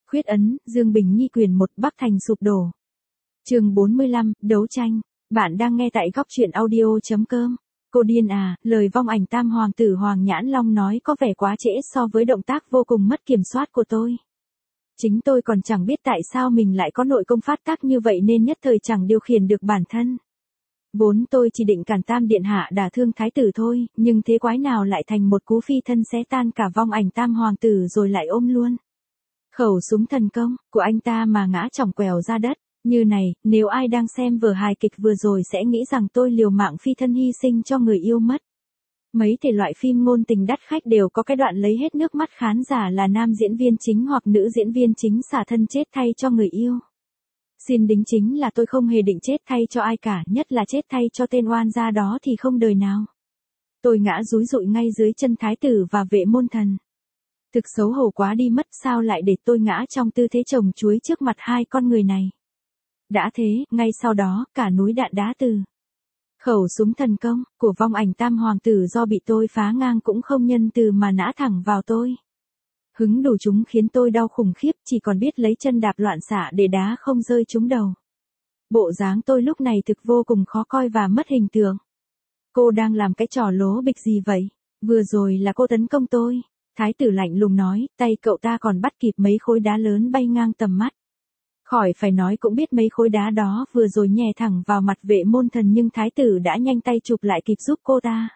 Khuyết ấn, Dương Bình Nhi quyền 1 Bắc Thành sụp đổ. Chương 45, đấu tranh. Bạn đang nghe tại góc truyện audio.com. Cô điên à, lời vong ảnh tam hoàng tử Hoàng Nhãn Long nói có vẻ quá trễ so với động tác vô cùng mất kiểm soát của tôi. Chính tôi còn chẳng biết tại sao mình lại có nội công phát tác như vậy nên nhất thời chẳng điều khiển được bản thân. Vốn tôi chỉ định cản tam điện hạ đả thương thái tử thôi, nhưng thế quái nào lại thành một cú phi thân xé tan cả vong ảnh tam hoàng tử rồi lại ôm luôn. Khẩu súng thần công của anh ta mà ngã chỏng quèo ra đất. Như này, nếu ai đang xem vở hài kịch vừa rồi sẽ nghĩ rằng tôi liều mạng phi thân hy sinh cho người yêu mất. Mấy thể loại phim ngôn tình đắt khách đều có cái đoạn lấy hết nước mắt khán giả là nam diễn viên chính hoặc nữ diễn viên chính xả thân chết thay cho người yêu. Xin đính chính là tôi không hề định chết thay cho ai cả, nhất là chết thay cho tên oan gia đó thì không đời nào. Tôi ngã dúi dụi ngay dưới chân thái tử và vệ môn thần. Thực xấu hổ quá đi mất, sao lại để tôi ngã trong tư thế trồng chuối trước mặt hai con người này. Đã thế, ngay sau đó, cả núi đạn đá từ khẩu súng thần công của vong ảnh tam hoàng tử do bị tôi phá ngang cũng không nhân từ mà nã thẳng vào tôi. Hứng đủ chúng khiến tôi đau khủng khiếp, chỉ còn biết lấy chân đạp loạn xạ để đá không rơi trúng đầu. Bộ dáng tôi lúc này thực vô cùng khó coi và mất hình tượng. Cô đang làm cái trò lố bịch gì vậy? Vừa rồi là cô tấn công tôi. Thái tử lạnh lùng nói, tay cậu ta còn bắt kịp mấy khối đá lớn bay ngang tầm mắt. Khỏi phải nói cũng biết mấy khối đá đó vừa rồi nhè thẳng vào mặt vệ môn thần nhưng thái tử đã nhanh tay chụp lại kịp giúp cô ta.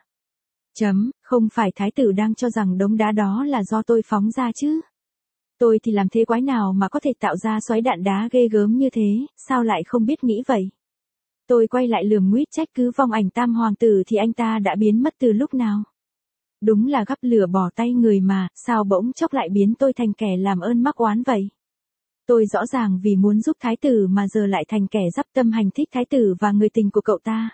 Không phải thái tử đang cho rằng đống đá đó là do tôi phóng ra chứ? Tôi thì làm thế quái nào mà có thể tạo ra xoáy đạn đá ghê gớm như thế, sao lại không biết nghĩ vậy? Tôi quay lại lườm nguýt trách cứ vong ảnh tam hoàng tử thì anh ta đã biến mất từ lúc nào? Đúng là gắp lửa bỏ tay người mà, sao bỗng chốc lại biến tôi thành kẻ làm ơn mắc oán vậy? Tôi rõ ràng vì muốn giúp thái tử mà giờ lại thành kẻ dắp tâm hành thích thái tử và người tình của cậu ta.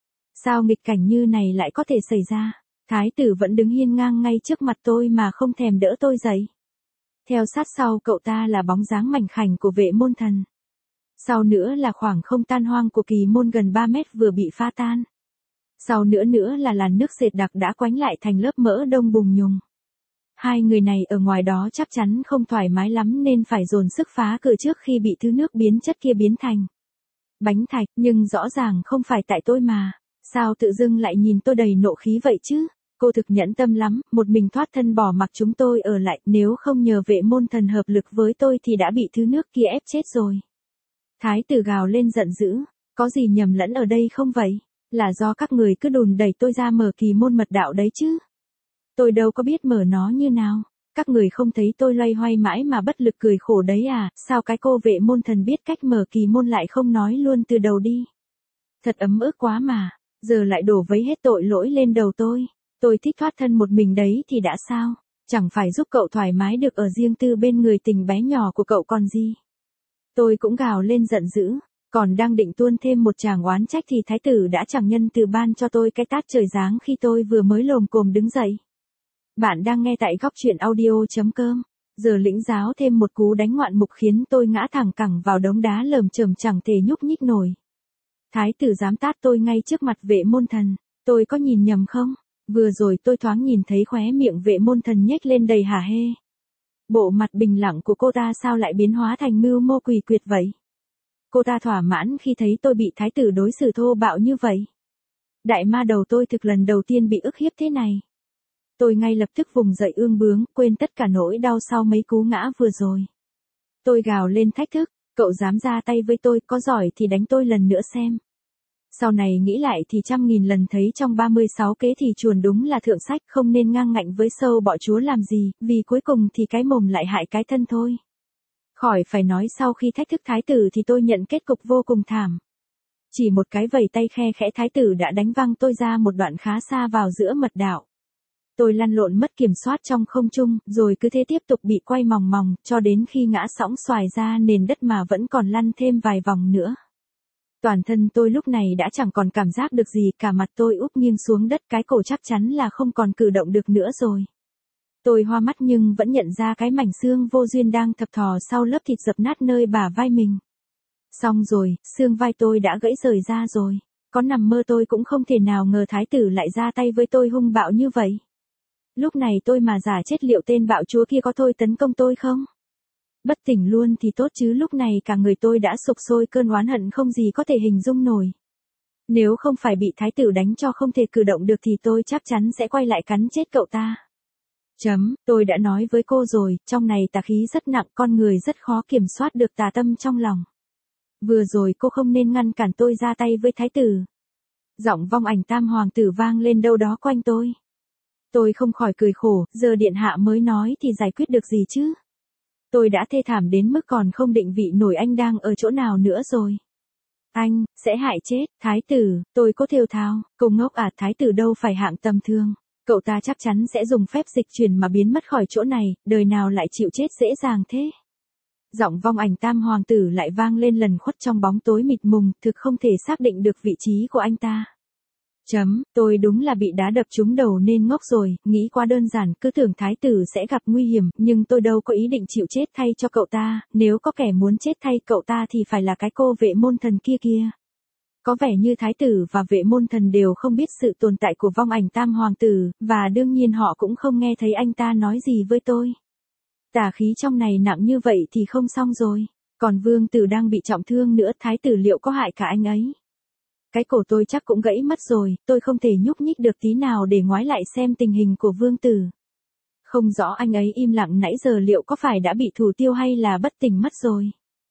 Sao nghịch cảnh như này lại có thể xảy ra? Thái tử vẫn đứng hiên ngang ngay trước mặt tôi mà không thèm đỡ tôi dậy. Theo sát sau cậu ta là bóng dáng mảnh khảnh của vệ môn thần. Sau nữa là khoảng không tan hoang của kỳ môn gần 3 mét vừa bị pha tan. Sau nữa là làn nước sệt đặc đã quánh lại thành lớp mỡ đông bùng nhùng. Hai người này ở ngoài đó chắc chắn không thoải mái lắm nên phải dồn sức phá cửa trước khi bị thứ nước biến chất kia biến thành bánh thạch, nhưng rõ ràng không phải tại tôi mà. Sao tự dưng lại nhìn tôi đầy nộ khí vậy chứ? Cô thực nhẫn tâm lắm, một mình thoát thân bỏ mặc chúng tôi ở lại, nếu không nhờ vệ môn thần hợp lực với tôi thì đã bị thứ nước kia ép chết rồi. Thái tử gào lên giận dữ, có gì nhầm lẫn ở đây không vậy? Là do các người cứ đùn đẩy tôi ra mở kỳ môn mật đạo đấy chứ? Tôi đâu có biết mở nó như nào. Các người không thấy tôi loay hoay mãi mà bất lực cười khổ đấy à? Sao cái cô vệ môn thần biết cách mở kỳ môn lại không nói luôn từ đầu đi? Thật ấm ức quá mà. Giờ lại đổ vấy hết tội lỗi lên đầu tôi. Tôi thích thoát thân một mình đấy thì đã sao? Chẳng phải giúp cậu thoải mái được ở riêng tư bên người tình bé nhỏ của cậu còn gì? Tôi cũng gào lên giận dữ. Còn đang định tuôn thêm một tràng oán trách thì thái tử đã chẳng nhân từ ban cho tôi cái tát trời giáng khi tôi vừa mới lồm cồm đứng dậy. Bạn đang nghe tại góc truyện audio.com. Giờ lĩnh giáo thêm một cú đánh ngoạn mục khiến tôi ngã thẳng cẳng vào đống đá lởm chởm chẳng thể nhúc nhích nổi. Thái tử dám tát tôi ngay trước mặt vệ môn thần. Tôi có nhìn nhầm không? Vừa rồi tôi thoáng nhìn thấy khóe miệng vệ môn thần nhếch lên đầy hả hê. Bộ mặt bình lặng của cô ta sao lại biến hóa thành mưu mô quỷ quyệt vậy? Cô ta thỏa mãn khi thấy tôi bị thái tử đối xử thô bạo như vậy. Đại ma đầu tôi thực lần đầu tiên bị ức hiếp thế này. Tôi ngay lập tức vùng dậy ương bướng, quên tất cả nỗi đau sau mấy cú ngã vừa rồi. Tôi gào lên thách thức, cậu dám ra tay với tôi, có giỏi thì đánh tôi lần nữa xem. Sau này nghĩ lại thì 100.000 lần thấy trong 36 kế thì chuồn đúng là thượng sách, không nên ngang ngạnh với sâu bọ chúa làm gì, vì cuối cùng thì cái mồm lại hại cái thân thôi. Khỏi phải nói sau khi thách thức thái tử thì tôi nhận kết cục vô cùng thảm. Chỉ một cái vẩy tay khe khẽ thái tử đã đánh văng tôi ra một đoạn khá xa vào giữa mật đạo. Tôi lăn lộn mất kiểm soát trong không trung, rồi cứ thế tiếp tục bị quay mòng mòng, cho đến khi ngã sõng xoài ra nền đất mà vẫn còn lăn thêm vài vòng nữa. Toàn thân tôi lúc này đã chẳng còn cảm giác được gì, cả mặt tôi úp nghiêng xuống đất, cái cổ chắc chắn là không còn cử động được nữa rồi. Tôi hoa mắt nhưng vẫn nhận ra cái mảnh xương vô duyên đang thập thò sau lớp thịt dập nát nơi bả vai mình. Xong rồi, xương vai tôi đã gãy rời ra rồi. Có nằm mơ tôi cũng không thể nào ngờ thái tử lại ra tay với tôi hung bạo như vậy. Lúc này tôi mà giả chết liệu tên bạo chúa kia có thôi tấn công tôi không? Bất tỉnh luôn thì tốt chứ, lúc này cả người tôi đã sục sôi cơn oán hận không gì có thể hình dung nổi. Nếu không phải bị thái tử đánh cho không thể cử động được thì tôi chắc chắn sẽ quay lại cắn chết cậu ta. Tôi đã nói với cô rồi, trong này tà khí rất nặng, con người rất khó kiểm soát được tà tâm trong lòng. Vừa rồi cô không nên ngăn cản tôi ra tay với thái tử. Giọng vong ảnh tam hoàng tử vang lên đâu đó quanh tôi. Tôi không khỏi cười khổ, giờ điện hạ mới nói thì giải quyết được gì chứ? Tôi đã thê thảm đến mức còn không định vị nổi anh đang ở chỗ nào nữa rồi. Anh, sẽ hại chết, thái tử, tôi có thều thào, cô ngốc à, thái tử đâu phải hạng tầm thường. Cậu ta chắc chắn sẽ dùng phép dịch chuyển mà biến mất khỏi chỗ này, đời nào lại chịu chết dễ dàng thế. Giọng vong ảnh tam hoàng tử lại vang lên lần khuất trong bóng tối mịt mùng, thực không thể xác định được vị trí của anh ta. Tôi đúng là bị đá đập trúng đầu nên ngốc rồi, nghĩ quá đơn giản, cứ tưởng thái tử sẽ gặp nguy hiểm, nhưng tôi đâu có ý định chịu chết thay cho cậu ta, nếu có kẻ muốn chết thay cậu ta thì phải là cái cô vệ môn thần kia kìa. Có vẻ như thái tử và vệ môn thần đều không biết sự tồn tại của vong ảnh tam hoàng tử, và đương nhiên họ cũng không nghe thấy anh ta nói gì với tôi. Tà khí trong này nặng như vậy thì không xong rồi, còn vương tử đang bị trọng thương nữa, thái tử liệu có hại cả anh ấy? Cái cổ tôi chắc cũng gãy mất rồi, tôi không thể nhúc nhích được tí nào để ngoái lại xem tình hình của vương tử. Không rõ anh ấy im lặng nãy giờ liệu có phải đã bị thủ tiêu hay là bất tỉnh mất rồi.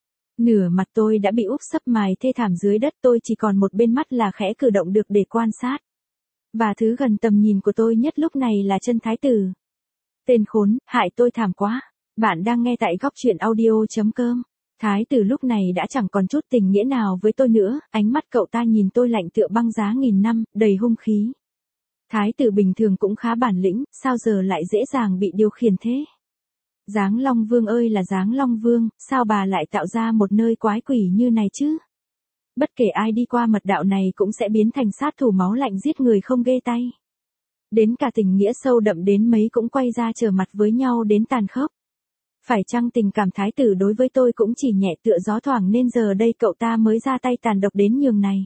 Nửa mặt tôi đã bị úp sấp mài thê thảm dưới đất, tôi chỉ còn một bên mắt là khẽ cử động được để quan sát. Và thứ gần tầm nhìn của tôi nhất lúc này là chân thái tử. Tên khốn, hại tôi thảm quá. Bạn đang nghe tại góc truyện audio.com. Thái tử lúc này đã chẳng còn chút tình nghĩa nào với tôi nữa, ánh mắt cậu ta nhìn tôi lạnh tựa băng giá nghìn năm, đầy hung khí. Thái tử bình thường cũng khá bản lĩnh, sao giờ lại dễ dàng bị điều khiển thế? Giáng Long Vương ơi là Giáng Long Vương, sao bà lại tạo ra một nơi quái quỷ như này chứ? Bất kể ai đi qua mật đạo này cũng sẽ biến thành sát thủ máu lạnh giết người không ghê tay. Đến cả tình nghĩa sâu đậm đến mấy cũng quay ra trở mặt với nhau đến tàn khốc. Phải chăng tình cảm thái tử đối với tôi cũng chỉ nhẹ tựa gió thoảng nên giờ đây cậu ta mới ra tay tàn độc đến nhường này?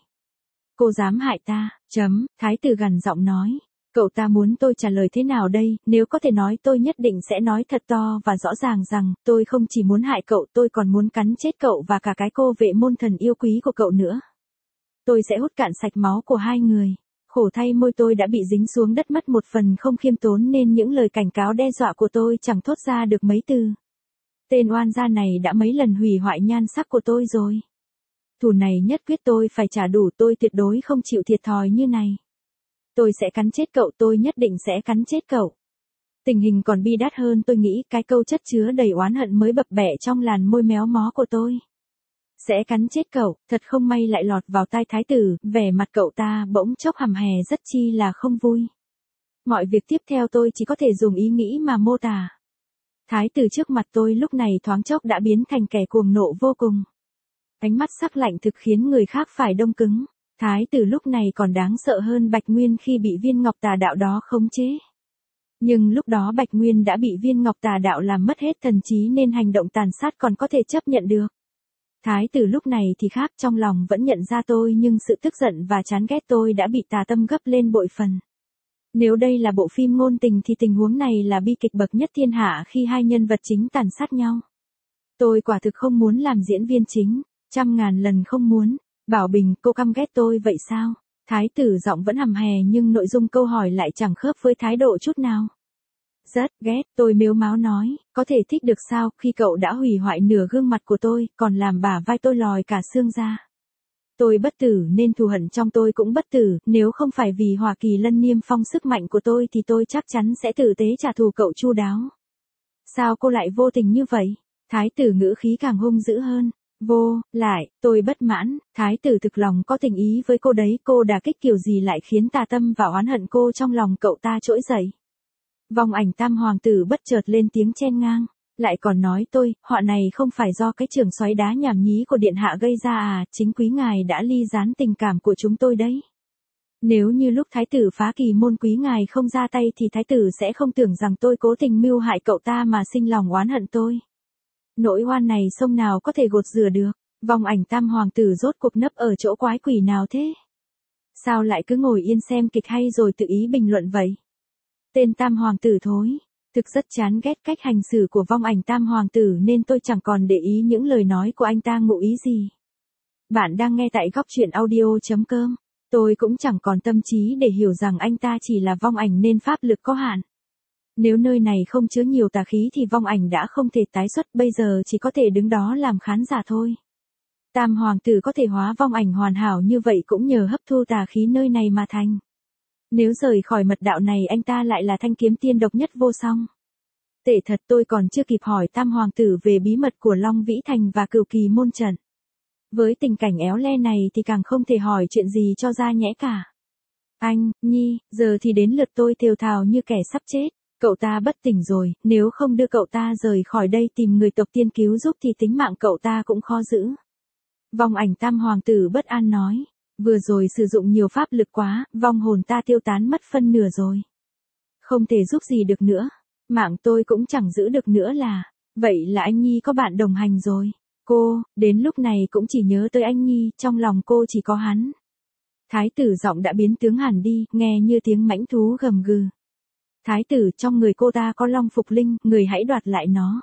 Cô dám hại ta, thái tử gằn giọng nói. Cậu ta muốn tôi trả lời thế nào đây, nếu có thể nói tôi nhất định sẽ nói thật to và rõ ràng rằng, tôi không chỉ muốn hại cậu, tôi còn muốn cắn chết cậu và cả cái cô vệ môn thần yêu quý của cậu nữa. Tôi sẽ hút cạn sạch máu của hai người. Khổ thay môi tôi đã bị dính xuống đất mất một phần không khiêm tốn nên những lời cảnh cáo đe dọa của tôi chẳng thốt ra được mấy từ. Tên oan gia này đã mấy lần hủy hoại nhan sắc của tôi rồi. Thù này nhất quyết tôi phải trả đủ, tôi tuyệt đối không chịu thiệt thòi như này. Tôi sẽ cắn chết cậu, tôi nhất định sẽ cắn chết cậu. Tình hình còn bi đát hơn tôi nghĩ, cái câu chất chứa đầy oán hận mới bập bẹ trong làn môi méo mó của tôi. Sẽ cắn chết cậu, thật không may lại lọt vào tai thái tử, vẻ mặt cậu ta bỗng chốc hầm hè rất chi là không vui. Mọi việc tiếp theo tôi chỉ có thể dùng ý nghĩ mà mô tả. Thái tử trước mặt tôi lúc này thoáng chốc đã biến thành kẻ cuồng nộ vô cùng. Ánh mắt sắc lạnh thực khiến người khác phải đông cứng. Thái tử lúc này còn đáng sợ hơn Bạch Nguyên khi bị viên ngọc tà đạo đó khống chế. Nhưng lúc đó Bạch Nguyên đã bị viên ngọc tà đạo làm mất hết thần trí nên hành động tàn sát còn có thể chấp nhận được. Thái tử lúc này thì khác, trong lòng vẫn nhận ra tôi nhưng sự tức giận và chán ghét tôi đã bị tà tâm gấp lên bội phần. Nếu đây là bộ phim ngôn tình thì tình huống này là bi kịch bậc nhất thiên hạ khi hai nhân vật chính tàn sát nhau. Tôi quả thực không muốn làm diễn viên chính, trăm ngàn lần không muốn. Bảo Bình, cô căm ghét tôi vậy sao? Thái tử giọng vẫn hầm hè nhưng nội dung câu hỏi lại chẳng khớp với thái độ chút nào. Rất ghét, tôi mếu máo nói, có thể thích được sao khi cậu đã hủy hoại nửa gương mặt của tôi, còn làm bả vai tôi lòi cả xương ra. Tôi bất tử nên thù hận trong tôi cũng bất tử, nếu không phải vì Hoa Kỳ Lân Niêm Phong sức mạnh của tôi thì tôi chắc chắn sẽ tử tế trả thù cậu chu đáo. Sao cô lại vô tình như vậy? Thái tử ngữ khí càng hung dữ hơn. Tôi bất mãn, thái tử thực lòng có tình ý với cô đấy, cô đả kích kiểu gì lại khiến tà tâm và oán hận cô trong lòng cậu ta trỗi dậy. Vong ảnh tam hoàng tử bất chợt lên tiếng chen ngang, lại còn nói tôi, họa này không phải do cái trường xoáy đá nhảm nhí của điện hạ gây ra à, chính quý ngài đã ly gián tình cảm của chúng tôi đấy. Nếu như lúc thái tử phá kỳ môn quý ngài không ra tay thì thái tử sẽ không tưởng rằng tôi cố tình mưu hại cậu ta mà sinh lòng oán hận tôi. Nỗi oan này sông nào có thể gột rửa được, vong ảnh tam hoàng tử rốt cuộc nấp ở chỗ quái quỷ nào thế? Sao lại cứ ngồi yên xem kịch hay rồi tự ý bình luận vậy? Tên tam hoàng tử thối, Thực rất chán ghét cách hành xử của vong ảnh tam hoàng tử nên tôi chẳng còn để ý những lời nói của anh ta ngụ ý gì. Bạn đang nghe tại góc truyện audio.com. Tôi cũng chẳng còn tâm trí để hiểu rằng anh ta chỉ là vong ảnh nên pháp lực có hạn. Nếu nơi này không chứa nhiều tà khí thì vong ảnh đã không thể tái xuất, bây giờ chỉ có thể đứng đó làm khán giả thôi. Tam hoàng tử có thể hóa vong ảnh hoàn hảo như vậy cũng nhờ hấp thu tà khí nơi này mà thành. Nếu rời khỏi mật đạo này anh ta lại là thanh kiếm tiên độc nhất vô song. Tệ thật, tôi còn chưa kịp hỏi tam hoàng tử về bí mật của Long Vĩ Thành và Cửu Kỳ môn trận. Với tình cảnh éo le này thì càng không thể hỏi chuyện gì cho ra nhẽ cả. Anh, Nhi, giờ thì đến lượt tôi thều thào như kẻ sắp chết. Cậu ta bất tỉnh rồi, nếu không đưa cậu ta rời khỏi đây tìm người tộc tiên cứu giúp thì tính mạng cậu ta cũng khó giữ. Vong ảnh tam hoàng tử bất an nói. Vừa rồi sử dụng nhiều pháp lực quá, vong hồn ta tiêu tán mất phân nửa rồi. Không thể giúp gì được nữa. Mạng tôi cũng chẳng giữ được nữa là. Vậy là anh Nhi có bạn đồng hành rồi. Cô, đến lúc này cũng chỉ nhớ tới anh Nhi, trong lòng cô chỉ có hắn. Thái tử giọng đã biến tướng hẳn đi, nghe như tiếng mãnh thú gầm gừ. Thái tử, trong người cô ta có long phục linh, người hãy đoạt lại nó.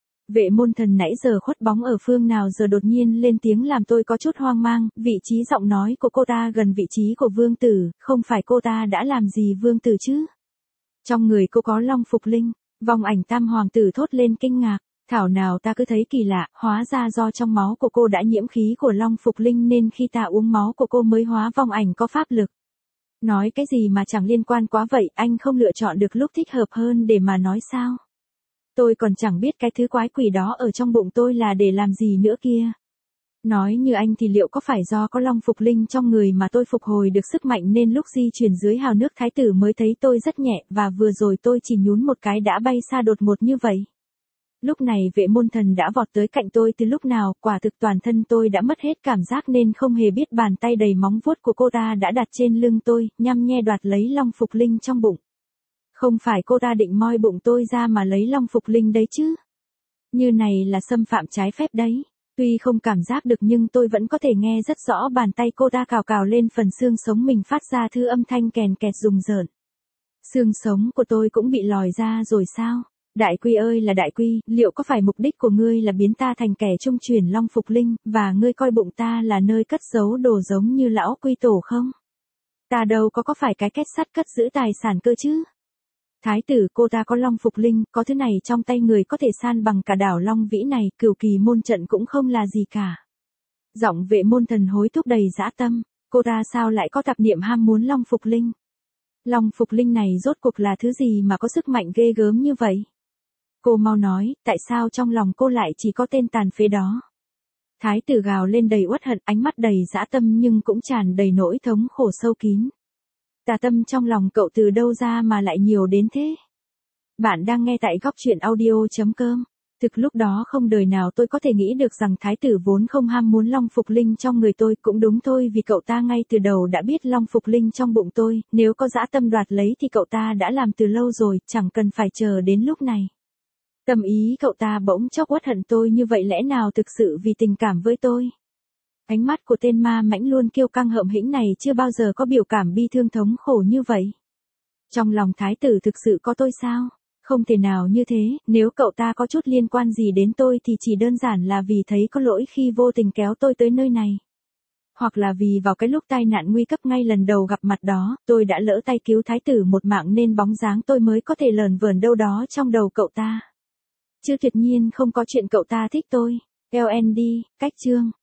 Vệ môn thần nãy giờ khuất bóng ở phương nào giờ đột nhiên lên tiếng làm tôi có chút hoang mang, vị trí giọng nói của cô ta gần vị trí của vương tử, không phải cô ta đã làm gì vương tử chứ? Trong người cô có long phục linh, vong ảnh tam hoàng tử thốt lên kinh ngạc, thảo nào ta cứ thấy kỳ lạ, hóa ra do trong máu của cô đã nhiễm khí của long phục linh nên khi ta uống máu của cô mới hóa vong ảnh có pháp lực. Nói cái gì mà chẳng liên quan quá vậy, anh không lựa chọn được lúc thích hợp hơn để mà nói sao? Tôi còn chẳng biết cái thứ quái quỷ đó ở trong bụng tôi là để làm gì nữa kia. Nói như anh thì liệu có phải do có long phục linh trong người mà tôi phục hồi được sức mạnh nên lúc di chuyển dưới hào nước thái tử mới thấy tôi rất nhẹ và vừa rồi tôi chỉ nhún một cái đã bay xa đột ngột như vậy. Lúc này vệ môn thần đã vọt tới cạnh tôi từ lúc nào, quả thực toàn thân tôi đã mất hết cảm giác nên không hề biết bàn tay đầy móng vuốt của cô ta đã đặt trên lưng tôi, nhăm nhe đoạt lấy long phục linh trong bụng. Không phải cô ta định moi bụng tôi ra mà lấy long phục linh đấy chứ. Như này là xâm phạm trái phép đấy. Tuy không cảm giác được nhưng tôi vẫn có thể nghe rất rõ bàn tay cô ta cào cào lên phần xương sống mình phát ra thứ âm thanh kèn kẹt rùng rợn. Xương sống của tôi cũng bị lòi ra rồi sao? Đại Quy ơi là Đại Quy, liệu có phải mục đích của ngươi là biến ta thành kẻ trung chuyển long phục linh, và ngươi coi bụng ta là nơi cất giấu đồ giống như lão Quy tổ không? Ta đâu có phải cái kết sắt cất giữ tài sản cơ chứ? Thái tử, cô ta có long phục linh, có thứ này trong tay người có thể san bằng cả đảo Long Vĩ này, Cửu Kỳ môn trận cũng không là gì cả. Giọng vệ môn thần hối thúc đầy dã tâm, cô ta sao lại có tạp niệm ham muốn long phục linh? Long phục linh này rốt cuộc là thứ gì mà có sức mạnh ghê gớm như vậy? Cô mau nói, tại sao trong lòng cô lại chỉ có tên tàn phế đó? Thái tử gào lên đầy uất hận, ánh mắt đầy dã tâm nhưng cũng tràn đầy nỗi thống khổ sâu kín. Tà tâm trong lòng cậu từ đâu ra mà lại nhiều đến thế? Bạn đang nghe tại góc truyện audio.com. Thực lúc đó không đời nào tôi có thể nghĩ được rằng thái tử vốn không ham muốn long phục linh trong người tôi, cũng đúng thôi vì cậu ta ngay từ đầu đã biết long phục linh trong bụng tôi, nếu có dã tâm đoạt lấy thì cậu ta đã làm từ lâu rồi, chẳng cần phải chờ đến lúc này. Tâm ý cậu ta bỗng chốc uất hận tôi như vậy lẽ nào thực sự vì tình cảm với tôi? Ánh mắt của tên ma mãnh luôn kiêu căng hợm hĩnh này chưa bao giờ có biểu cảm bi thương thống khổ như vậy. Trong lòng thái tử thực sự có tôi sao? Không thể nào như thế, nếu cậu ta có chút liên quan gì đến tôi thì chỉ đơn giản là vì thấy có lỗi khi vô tình kéo tôi tới nơi này. Hoặc là vì vào cái lúc tai nạn nguy cấp ngay lần đầu gặp mặt đó, tôi đã lỡ tay cứu thái tử một mạng nên bóng dáng tôi mới có thể lờn vờn đâu đó trong đầu cậu ta. Chứ tuyệt nhiên không có chuyện cậu ta thích tôi. LND, cách chương.